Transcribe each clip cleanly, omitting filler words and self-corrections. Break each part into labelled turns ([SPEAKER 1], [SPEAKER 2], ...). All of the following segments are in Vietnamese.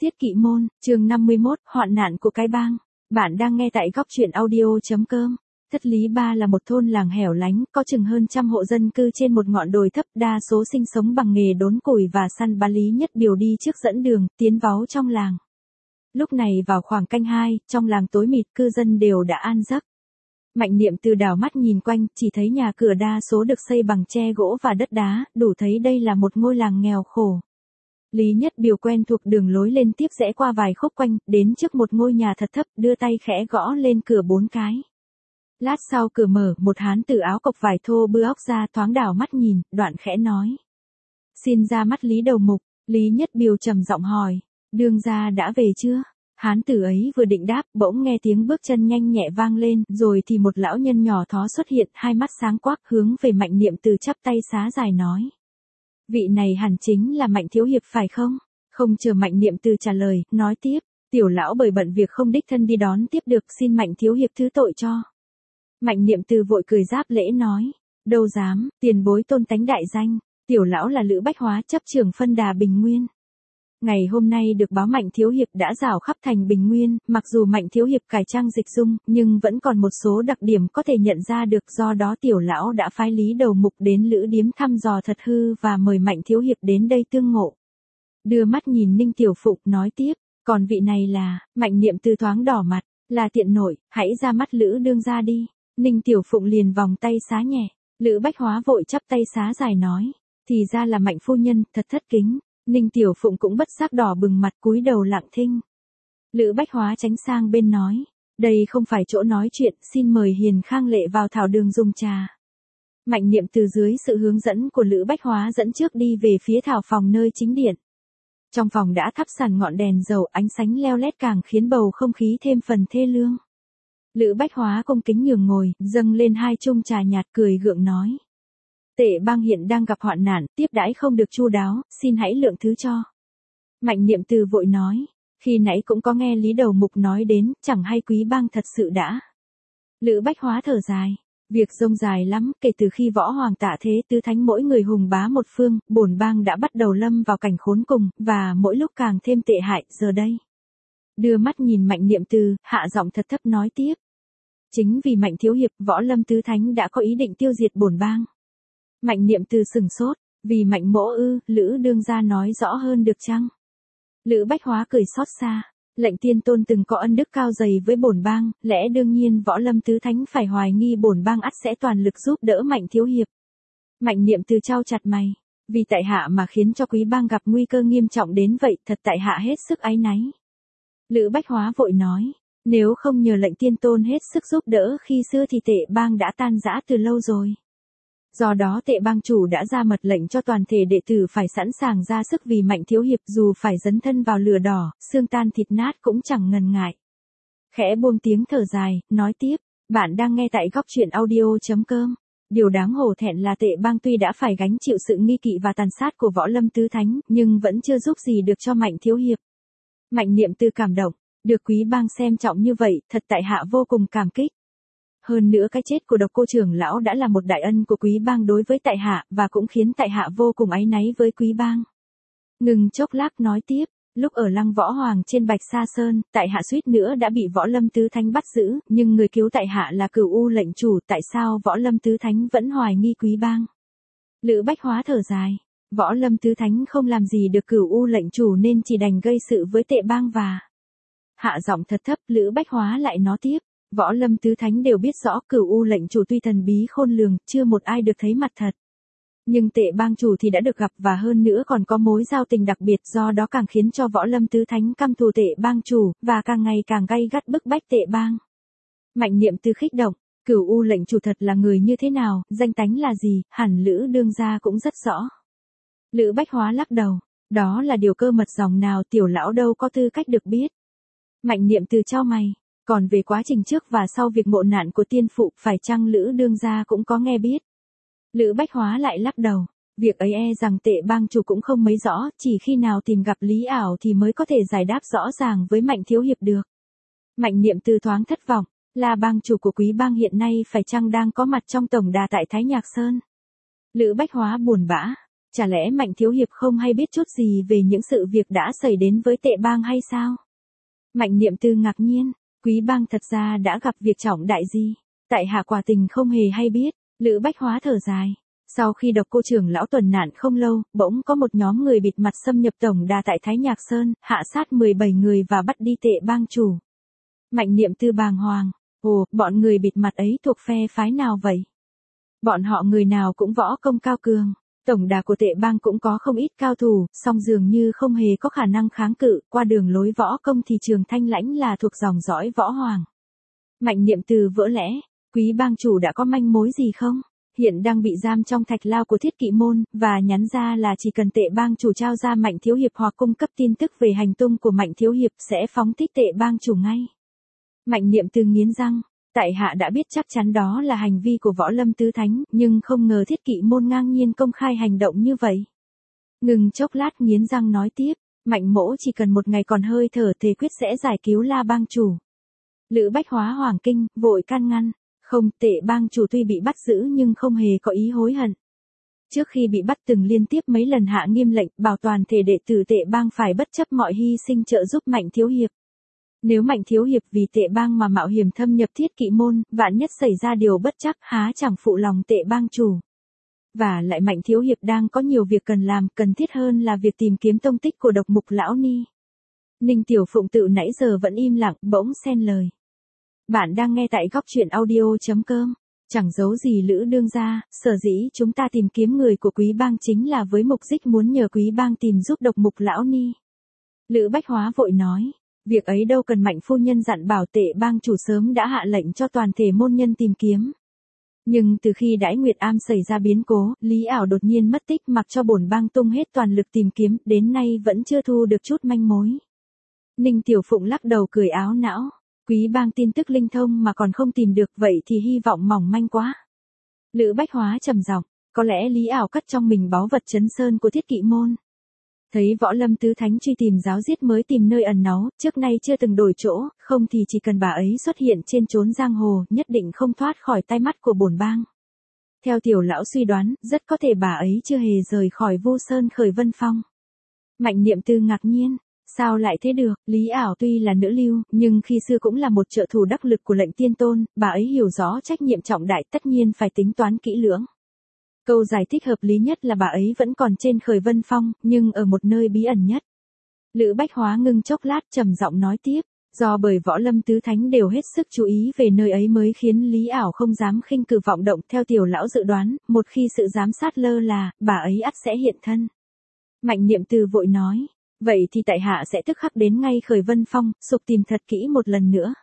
[SPEAKER 1] Tiết Kỵ Môn, chương 51, hoạn nạn của cái bang. Bạn đang nghe tại góc truyện audio.com. Thất Lý Ba là một thôn làng hẻo lánh, có chừng hơn 100 hộ dân cư trên một ngọn đồi thấp, đa số sinh sống bằng nghề đốn củi và săn bắn. Lý Nhất Biều đi trước dẫn đường, tiến váu trong làng. Lúc này vào khoảng canh 2, trong làng tối mịt, cư dân đều đã an giấc. Mạnh Niệm từ đảo mắt nhìn quanh, chỉ thấy nhà cửa đa số được xây bằng tre gỗ và đất đá, đủ thấy đây là một ngôi làng nghèo khổ. Lý Nhất Biều quen thuộc đường lối lên tiếp rẽ qua vài khúc quanh, đến trước một ngôi nhà thật thấp, đưa tay khẽ gõ lên cửa 4 cái. Lát sau cửa mở, một hán tử áo cộc vải thô bưa óc ra, thoáng đảo mắt nhìn, đoạn khẽ nói: "Xin ra mắt Lý đầu mục." Lý Nhất Biều trầm giọng hỏi: "Đương gia đã về chưa?" Hán tử ấy vừa định đáp, bỗng nghe tiếng bước chân nhanh nhẹ vang lên, rồi thì một lão nhân nhỏ thó xuất hiện, hai mắt sáng quắc hướng về Mạnh Niệm từ chắp tay xá dài nói: "Vị này hẳn chính là Mạnh thiếu hiệp phải không?" Không chờ Mạnh Niệm từ trả lời, nói tiếp: "Tiểu lão bởi bận việc không đích thân đi đón tiếp được, xin Mạnh thiếu hiệp thứ tội cho." Mạnh Niệm từ vội cười giáp lễ nói: "Đâu dám, tiền bối tôn tánh đại danh, tiểu lão là Lữ Bách Hóa, chấp trưởng phân đà Bình Nguyên. Ngày hôm nay được báo Mạnh thiếu hiệp đã rảo khắp thành Bình Nguyên, mặc dù Mạnh thiếu hiệp cải trang dịch dung, nhưng vẫn còn một số đặc điểm có thể nhận ra được, do đó tiểu lão đã phái Lý đầu mục đến Lữ điếm thăm dò thật hư và mời Mạnh thiếu hiệp đến đây tương ngộ." Đưa mắt nhìn Ninh Tiểu Phụng, nói tiếp: "Còn vị này là..." Mạnh Niệm từ thoáng đỏ mặt: "Là tiện nội, hãy ra mắt Lữ đương gia đi." Ninh Tiểu Phụng liền vòng tay xá nhẹ. Lữ Bách Hóa vội chắp tay xá dài nói: "Thì ra là Mạnh phu nhân, thật thất kính." Ninh Tiểu Phụng cũng bất giác đỏ bừng mặt, cúi đầu lặng thinh. Lữ Bách Hóa tránh sang bên nói: "Đây không phải chỗ nói chuyện, xin mời Hiền Khang Lệ vào thảo đường dùng trà." Mạnh Niệm từ dưới sự hướng dẫn của Lữ Bách Hóa dẫn trước đi về phía thảo phòng nơi chính điện. Trong phòng đã thắp sẵn ngọn đèn dầu, ánh sáng leo lét càng khiến bầu không khí thêm phần thê lương. Lữ Bách Hóa cung kính nhường ngồi, dâng lên 2 chung trà nhạt, cười gượng nói: "Tệ bang hiện đang gặp hoạn nạn, tiếp đãi không được chu đáo, xin hãy lượng thứ cho." Mạnh Niệm từ vội nói: "Khi nãy cũng có nghe Lý đầu mục nói đến, chẳng hay quý bang thật sự đã." Lữ Bách Hóa thở dài: "Việc rông dài lắm, kể từ khi Võ Hoàng Tạ Thế Tứ Thánh mỗi người hùng bá một phương, bổn bang đã bắt đầu lâm vào cảnh khốn cùng, và mỗi lúc càng thêm tệ hại, giờ đây." Đưa mắt nhìn Mạnh Niệm từ, hạ giọng thật thấp nói tiếp: "Chính vì Mạnh thiếu hiệp, Võ Lâm Tứ Thánh đã có ý định tiêu diệt bổn bang." Mạnh Niệm từ sừng sốt: "Vì Mạnh mỗ ư?" Lữ đương gia nói rõ hơn được chăng? Lữ Bách Hóa cười xót xa: "Lệnh tiên tôn từng có ân đức cao dày với bổn bang, lẽ đương nhiên Võ Lâm Tứ Thánh phải hoài nghi bổn bang ắt sẽ toàn lực giúp đỡ Mạnh thiếu hiệp." Mạnh Niệm từ chau chặt mày: "Vì tại hạ mà khiến cho quý bang gặp nguy cơ nghiêm trọng đến vậy, thật tại hạ hết sức áy náy." Lữ Bách Hóa vội nói: "Nếu không nhờ lệnh tiên tôn hết sức giúp đỡ khi xưa thì tệ bang đã tan rã từ lâu rồi. Do đó tệ bang chủ đã ra mật lệnh cho toàn thể đệ tử phải sẵn sàng ra sức vì Mạnh thiếu hiệp, dù phải dấn thân vào lửa đỏ, xương tan thịt nát cũng chẳng ngần ngại." Khẽ buông tiếng thở dài, nói tiếp: "Bạn đang nghe tại góc truyện audio.com. Điều đáng hổ thẹn là tệ bang tuy đã phải gánh chịu sự nghi kỵ và tàn sát của Võ Lâm Tứ Thánh, nhưng vẫn chưa giúp gì được cho Mạnh thiếu hiệp." Mạnh Niệm từ cảm động: "Được quý bang xem trọng như vậy, thật tại hạ vô cùng cảm kích. Hơn nữa cái chết của Độc Cô trưởng lão đã là một đại ân của quý bang đối với tại hạ, và cũng khiến tại hạ vô cùng áy náy với quý bang." Ngừng chốc lát nói tiếp: "Lúc ở Lăng Võ Hoàng trên Bạch Sa Sơn, tại hạ suýt nữa đã bị Võ Lâm Tứ Thánh bắt giữ, nhưng người cứu tại hạ là Cửu U lệnh chủ, tại sao Võ Lâm Tứ Thánh vẫn hoài nghi quý bang?" Lữ Bách Hóa thở dài: "Võ Lâm Tứ Thánh không làm gì được Cửu U lệnh chủ nên chỉ đành gây sự với tệ bang và..." Hạ giọng thật thấp, Lữ Bách Hóa lại nói tiếp: "Võ Lâm Tứ Thánh đều biết rõ Cửu U lệnh chủ tuy thần bí khôn lường, chưa một ai được thấy mặt thật. Nhưng tệ bang chủ thì đã được gặp, và hơn nữa còn có mối giao tình đặc biệt, do đó càng khiến cho Võ Lâm Tứ Thánh căm thù tệ bang chủ, và càng ngày càng gay gắt bức bách tệ bang." Mạnh Niệm từ khích động: "Cửu U lệnh chủ thật là người như thế nào, danh tánh là gì, hẳn Lữ đương gia cũng rất rõ." Lữ Bách Hóa lắc đầu: "Đó là điều cơ mật dòng nào, tiểu lão đâu có tư cách được biết." Mạnh Niệm từ chau mày: "Còn về quá trình trước và sau việc ngộ nạn của tiên phụ, phải chăng Lữ đương gia cũng có nghe biết?" Lữ Bách Hóa lại lắc đầu: "Việc ấy rằng tệ bang chủ cũng không mấy rõ, chỉ khi nào tìm gặp Lý ảo thì mới có thể giải đáp rõ ràng với Mạnh thiếu hiệp được." Mạnh Niệm từ thoáng thất vọng: "Là bang chủ của quý bang hiện nay phải chăng đang có mặt trong tổng đà tại Thái Nhạc Sơn?" Lữ Bách Hóa buồn bã: Chả lẽ Mạnh Thiếu Hiệp không hay biết chút gì về những sự việc đã xảy đến với Tệ Bang hay sao? Mạnh Niệm Tư ngạc nhiên, Quý Bang thật ra đã gặp việc trọng đại gì? Tại hạ quả tình không hề hay biết. Lữ Bách Hóa thở dài. Sau khi Độc Cô trưởng lão tuần nạn không lâu, bỗng có một nhóm người bịt mặt xâm nhập tổng đà tại Thái Nhạc Sơn, hạ sát 17 người và bắt đi Tệ Bang chủ. Mạnh Niệm Tư bàng hoàng. Ồ, bọn người bịt mặt ấy thuộc phe phái nào vậy? Bọn họ người nào cũng võ công cao cường. Tổng đà của Tệ Bang cũng có không ít cao thủ, song dường như không hề có khả năng kháng cự, qua đường lối võ công thì Trường Thanh Lãnh là thuộc dòng dõi võ hoàng. Mạnh Niệm Từ vỡ lẽ, Quý Bang chủ đã có manh mối gì không? Hiện đang bị giam trong thạch lao của Thiết Kỵ môn, và nhắn ra là chỉ cần Tệ Bang chủ trao ra Mạnh Thiếu Hiệp hoặc cung cấp tin tức về hành tung của Mạnh Thiếu Hiệp sẽ phóng thích Tệ Bang chủ ngay. Mạnh Niệm Từ nghiến răng. Tại hạ đã biết chắc chắn đó là hành vi của Võ Lâm Tứ Thánh, nhưng không ngờ Thiết Kỵ môn ngang nhiên công khai hành động như vậy. Ngừng chốc lát nghiến răng nói tiếp, Mạnh mỗ chỉ cần một ngày còn hơi thở thề quyết sẽ giải cứu La Bang chủ. Lữ Bách Hóa hoảng kinh, vội can ngăn. Không, Tệ Bang chủ tuy bị bắt giữ nhưng không hề có ý hối hận. Trước khi bị bắt từng liên tiếp mấy lần hạ nghiêm lệnh bảo toàn thể đệ tử Tệ Bang phải bất chấp mọi hy sinh trợ giúp Mạnh Thiếu Hiệp. Nếu Mạnh Thiếu Hiệp vì Tệ Bang mà mạo hiểm thâm nhập Thiết Kỵ môn, vạn nhất xảy ra điều bất trắc há chẳng phụ lòng Tệ Bang chủ. Và lại Mạnh Thiếu Hiệp đang có nhiều việc cần làm, cần thiết hơn là việc tìm kiếm tông tích của Độc Mục Lão Ni. Ninh Tiểu Phụng tự nãy giờ vẫn im lặng, bỗng xen lời. Bạn đang nghe tại góc truyện audio.com. Chẳng giấu gì Lữ đương gia, sở dĩ chúng ta tìm kiếm người của Quý Bang chính là với mục đích muốn nhờ Quý Bang tìm giúp Độc Mục Lão Ni. Lữ Bách Hóa vội nói. Việc ấy đâu cần Mạnh phu nhân dặn bảo Tệ Bang chủ sớm đã hạ lệnh cho toàn thể môn nhân tìm kiếm. Nhưng từ khi Đãi Nguyệt Am xảy ra biến cố, Lý Ảo đột nhiên mất tích mặc cho bổn bang tung hết toàn lực tìm kiếm, đến nay vẫn chưa thu được chút manh mối. Ninh Tiểu Phụng lắc đầu cười áo não. Quý Bang tin tức linh thông mà còn không tìm được, vậy thì hy vọng mỏng manh quá. Lữ Bách Hóa trầm giọng, có lẽ Lý Ảo cất trong mình báu vật trấn sơn của Thiết Kỵ môn. Thấy Võ Lâm Tứ Thánh truy tìm giáo giết mới tìm nơi ẩn náu, trước nay chưa từng đổi chỗ, không thì chỉ cần bà ấy xuất hiện trên chốn giang hồ, nhất định không thoát khỏi tai mắt của bổn bang. Theo tiểu lão suy đoán, rất có thể bà ấy chưa hề rời khỏi Vu Sơn Khởi Vân Phong. Mạnh Niệm Tư ngạc nhiên, sao lại thế được? Lý Ảo tuy là nữ lưu, nhưng khi xưa cũng là một trợ thủ đắc lực của Lệnh Tiên Tôn, bà ấy hiểu rõ trách nhiệm trọng đại, tất nhiên phải tính toán kỹ lưỡng. Câu giải thích hợp lý nhất là bà ấy vẫn còn trên Khởi Vân Phong, nhưng ở một nơi bí ẩn nhất. Lữ Bách Hóa ngưng chốc lát trầm giọng nói tiếp, do bởi Võ Lâm Tứ Thánh đều hết sức chú ý về nơi ấy mới khiến Lý Ảo không dám khinh cử vọng động. Theo tiểu lão dự đoán, một khi sự giám sát lơ là, bà ấy ắt sẽ hiện thân. Mạnh Niệm Từ vội nói, vậy thì tại hạ sẽ tức khắc đến ngay Khởi Vân Phong, sục tìm thật kỹ một lần nữa.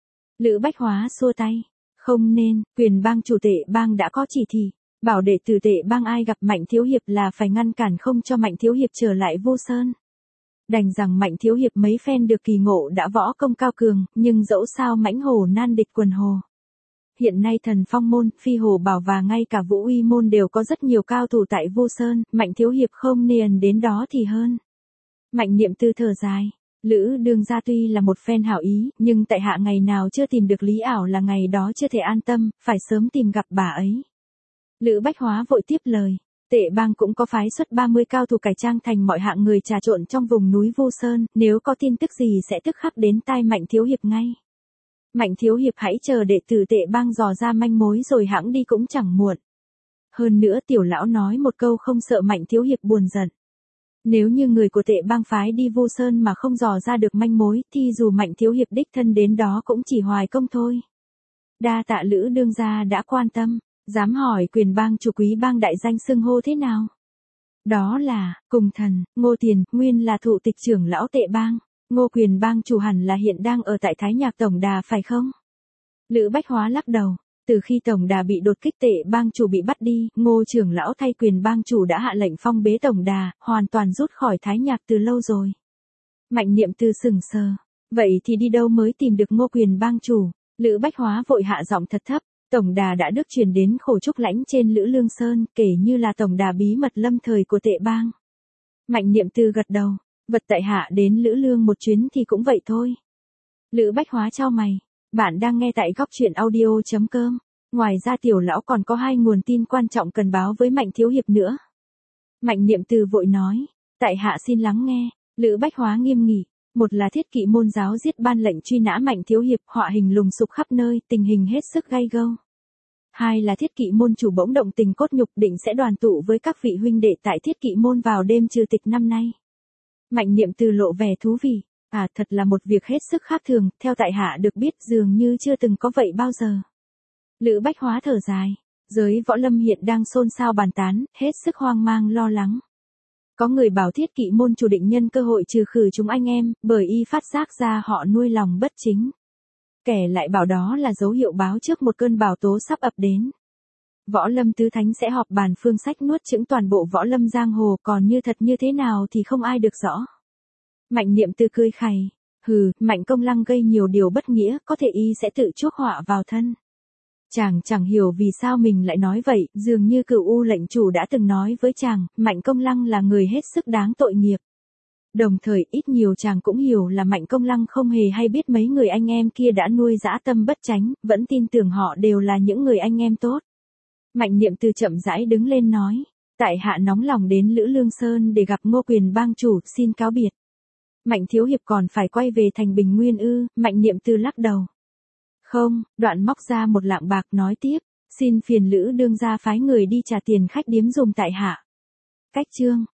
[SPEAKER 1] Lữ Bách Hóa xua tay, không nên, Quyền Bang chủ Tệ Bang đã có chỉ thị. Bảo đệ tử Tệ Bang ai gặp Mạnh Thiếu Hiệp là phải ngăn cản không cho Mạnh Thiếu Hiệp trở lại Vu Sơn. Đành rằng Mạnh Thiếu Hiệp mấy phen được kỳ ngộ đã võ công cao cường, nhưng dẫu sao mãnh hổ nan địch quần hồ. Hiện nay Thần Phong môn, Phi Hổ Bảo và ngay cả Vũ Uy môn đều có rất nhiều cao thủ tại Vu Sơn, Mạnh Thiếu Hiệp không nên đến đó thì hơn. Mạnh Niệm Tư thở dài, Lữ đương gia tuy là một phen hảo ý, nhưng tại hạ ngày nào chưa tìm được Lý Ảo là ngày đó chưa thể an tâm, phải sớm tìm gặp bà ấy. Lữ Bách Hóa vội tiếp lời, Tệ Bang cũng có phái xuất 30 cao thủ cải trang thành mọi hạng người trà trộn trong vùng núi Vu Sơn, nếu có tin tức gì sẽ tức khắc đến tai Mạnh Thiếu Hiệp ngay. Mạnh Thiếu Hiệp hãy chờ đệ tử Tệ Bang dò ra manh mối rồi hãng đi cũng chẳng muộn. Hơn nữa tiểu lão nói một câu không sợ Mạnh Thiếu Hiệp buồn giận. Nếu như người của Tệ Bang phái đi Vu Sơn mà không dò ra được manh mối, thì dù Mạnh Thiếu Hiệp đích thân đến đó cũng chỉ hoài công thôi. Đa tạ Lữ đương gia đã quan tâm. Dám hỏi Quyền Bang chủ Quý Bang đại danh xưng hô thế nào? Đó là, Cùng Thần, Ngô Tiền, nguyên là thụ tịch trưởng lão Tệ Bang. Ngô Quyền Bang chủ hẳn là hiện đang ở tại Thái Nhạc Tổng Đà phải không? Lữ Bách Hóa lắc đầu, từ khi Tổng Đà bị đột kích Tệ Bang chủ bị bắt đi, Ngô trưởng lão thay Quyền Bang chủ đã hạ lệnh phong bế Tổng Đà, hoàn toàn rút khỏi Thái Nhạc từ lâu rồi. Mạnh Niệm Tư sững sờ, vậy thì đi đâu mới tìm được Ngô Quyền Bang chủ? Lữ Bách Hóa vội hạ giọng thật thấp. Tổng đà đã được truyền đến Khổ Trúc Lãnh trên Lữ Lương Sơn, kể như là tổng đà bí mật lâm thời của Tệ Bang. Mạnh Niệm Tư gật đầu, vật tại hạ đến Lữ Lương một chuyến thì cũng vậy thôi. Lữ Bách Hóa chau mày, bạn đang nghe tại góc truyện audio.com. Ngoài ra tiểu lão còn có 2 nguồn tin quan trọng cần báo với Mạnh Thiếu Hiệp nữa. Mạnh Niệm Từ vội nói, tại hạ xin lắng nghe. Lữ Bách Hóa nghiêm nghị, một là Thiết Kỵ môn giáo giết ban lệnh truy nã Mạnh thiếu hiệp, họa hình lùng sục khắp nơi, tình hình hết sức gay gâu. Hai là Thiết Kỵ môn chủ bỗng động tình cốt nhục, định sẽ đoàn tụ với các vị huynh đệ tại Thiết Kỵ môn vào đêm trừ tịch năm nay. Mạnh Niệm Từ lộ vẻ thú vị, thật là một việc hết sức khác thường, theo tại hạ được biết dường như chưa từng có vậy bao giờ. Lữ Bách Hóa thở dài, giới võ lâm hiện đang xôn xao bàn tán, hết sức hoang mang lo lắng. Có người bảo Thiết Kỵ môn chủ định nhân cơ hội trừ khử chúng anh em, bởi y phát giác ra họ nuôi lòng bất chính. Kẻ lại bảo đó là dấu hiệu báo trước một cơn bão tố sắp ập đến. Võ lâm tứ thánh sẽ họp bàn phương sách nuốt chửng toàn bộ võ lâm giang hồ, còn như thật như thế nào thì không ai được rõ. Mạnh Niệm Từ cười khẩy, hừ, Mạnh Công Lăng gây nhiều điều bất nghĩa, có thể y sẽ tự chuốc họa vào thân. Chàng chẳng hiểu vì sao mình lại nói vậy, dường như Cửu U lệnh chủ đã từng nói với chàng, Mạnh Công Lăng là người hết sức đáng tội nghiệp. Đồng thời ít nhiều chàng cũng hiểu là Mạnh Công Lăng không hề hay biết mấy người anh em kia đã nuôi dã tâm bất chánh, vẫn tin tưởng họ đều là những người anh em tốt. Mạnh Niệm Từ chậm rãi đứng lên nói, tại hạ nóng lòng đến Lữ Lương Sơn để gặp Ngô Quyền bang chủ, xin cáo biệt. Mạnh thiếu hiệp còn phải quay về thành Bình Nguyên ư? Mạnh Niệm Từ lắc đầu. Không, đoạn móc ra một lạng bạc nói tiếp, xin phiền Lữ đương gia phái người đi trả tiền khách điếm dùm tại hạ. Cách chương